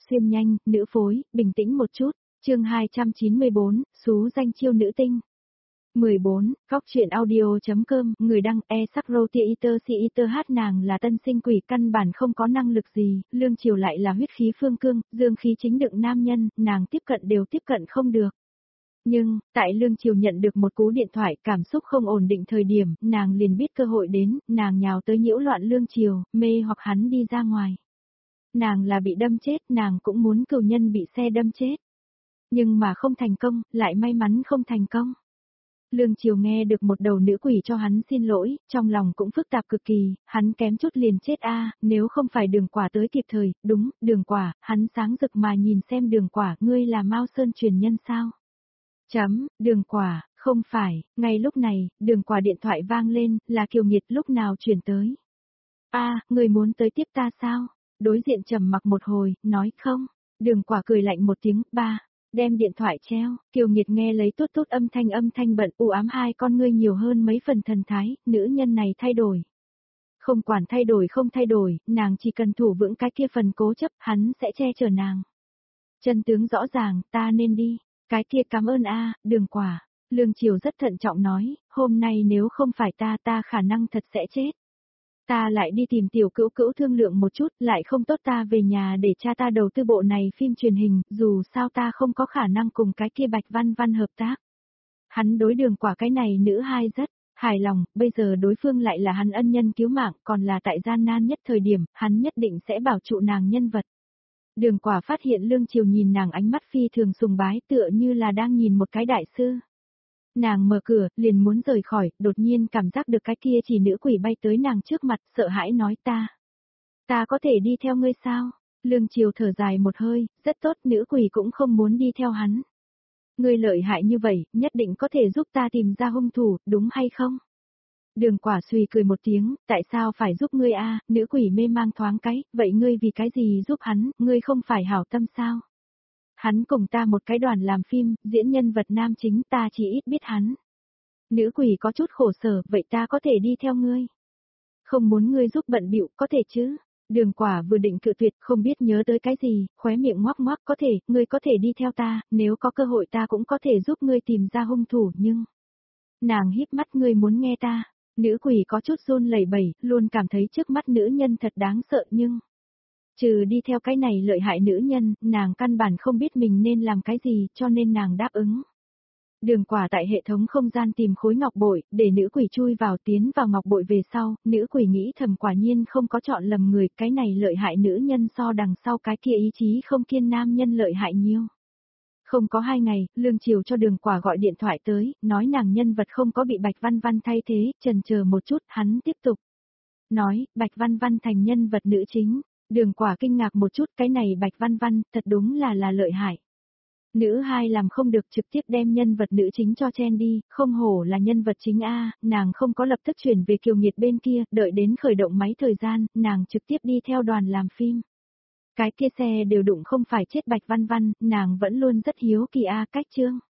xuyên nhanh, nữ phối, bình tĩnh một chút. Chương 294, xú danh chiêu nữ tinh. 14, Góc truyện audio.com, người đăng e-sắc-rô-tia-iter si-iter hát nàng là tân sinh quỷ căn bản không có năng lực gì, Lương Triều lại là huyết khí phương cương, dương khí chính đựng nam nhân, nàng tiếp cận đều tiếp cận không được. Nhưng, tại Lương Triều nhận được một cú điện thoại cảm xúc không ổn định thời điểm, nàng liền biết cơ hội đến, nàng nhào tới nhiễu loạn Lương Triều, mê hoặc hắn đi ra ngoài. Nàng là bị đâm chết, nàng cũng muốn cừu nhân bị xe đâm chết. Nhưng mà không thành công, lại may mắn không thành công. Lương Triều nghe được một đầu nữ quỷ cho hắn xin lỗi, trong lòng cũng phức tạp cực kỳ, hắn kém chút liền chết nếu không phải Đường Quả tới kịp thời, đúng, Đường Quả, hắn sáng rực mà nhìn xem Đường Quả, ngươi là Mao Sơn truyền nhân sao? Đường Quả, không phải, ngay lúc này, Đường Quả điện thoại vang lên, là Kiều Nghiệt lúc nào chuyển tới. Ngươi muốn tới tiếp ta sao? Đối diện trầm mặc một hồi, nói không. Đường Quả cười lạnh một tiếng, đem điện thoại treo, Kiều Nghiệt nghe lấy tốt tốt âm thanh bận u ám hai con ngươi nhiều hơn mấy phần thần thái, nữ nhân này thay đổi. Không quản thay đổi không thay đổi, nàng chỉ cần thủ vững cái kia phần cố chấp, hắn sẽ che chở nàng. Chân tướng rõ ràng, ta nên đi. Cái kia cảm ơn Đường Quả. Lương Triều rất thận trọng nói, hôm nay nếu không phải ta khả năng thật sẽ chết. Ta lại đi tìm tiểu cữu cữu thương lượng một chút, lại không tốt ta về nhà để cha ta đầu tư bộ này phim truyền hình, dù sao ta không có khả năng cùng cái kia Bạch Văn Văn hợp tác. Hắn đối Đường Quả cái này nữ hai rất hài lòng, bây giờ đối phương lại là hắn ân nhân cứu mạng, còn là tại gian nan nhất thời điểm, hắn nhất định sẽ bảo trụ nàng nhân vật. Đường Quả phát hiện Lương Triều nhìn nàng ánh mắt phi thường sùng bái tựa như là đang nhìn một cái đại sư. Nàng mở cửa, liền muốn rời khỏi, đột nhiên cảm giác được cái kia chỉ nữ quỷ bay tới nàng trước mặt, sợ hãi nói ta có thể đi theo ngươi sao? Lương Triều thở dài một hơi, rất tốt, nữ quỷ cũng không muốn đi theo hắn. Ngươi lợi hại như vậy, nhất định có thể giúp ta tìm ra hung thủ, đúng hay không? Đường Quả suy cười một tiếng, tại sao phải giúp ngươi nữ quỷ mê mang thoáng cái, vậy ngươi vì cái gì giúp hắn, ngươi không phải hảo tâm sao? Hắn cùng ta một cái đoàn làm phim, diễn nhân vật nam chính, ta chỉ ít biết hắn. Nữ quỷ có chút khổ sở, vậy ta có thể đi theo ngươi. Không muốn ngươi giúp bận bịu, có thể chứ? Đường Quả vừa định cự tuyệt, không biết nhớ tới cái gì, khóe miệng ngoác ngoác, có thể, ngươi có thể đi theo ta, nếu có cơ hội ta cũng có thể giúp ngươi tìm ra hung thủ, nhưng... Nàng híp mắt, ngươi muốn nghe ta. Nữ quỷ có chút run lẩy bẩy, luôn cảm thấy trước mắt nữ nhân thật đáng sợ nhưng... Trừ đi theo cái này lợi hại nữ nhân, nàng căn bản không biết mình nên làm cái gì, cho nên nàng đáp ứng. Đường Quả tại hệ thống không gian tìm khối ngọc bội, để nữ quỷ chui vào tiến vào ngọc bội về sau, nữ quỷ nghĩ thầm quả nhiên không có chọn lầm người, cái này lợi hại nữ nhân so đằng sau cái kia ý chí không kiên nam nhân lợi hại nhiêu. Không có 2 ngày, Lương Triều cho Đường Quả gọi điện thoại tới, nói nàng nhân vật không có bị Bạch Văn Văn thay thế, chần chờ một chút, hắn tiếp tục. Nói, Bạch Văn Văn thành nhân vật nữ chính. Đường Quả kinh ngạc một chút, cái này Bạch Văn Văn, thật đúng là lợi hại. Nữ hai làm không được trực tiếp đem nhân vật nữ chính cho chen đi, không hổ là nhân vật chính nàng không có lập tức chuyển về Kiều Nghiệt bên kia, đợi đến khởi động máy thời gian, nàng trực tiếp đi theo đoàn làm phim. Cái kia xe đều đụng không phải chết Bạch Văn Văn, nàng vẫn luôn rất hiếu kỳ cách chương.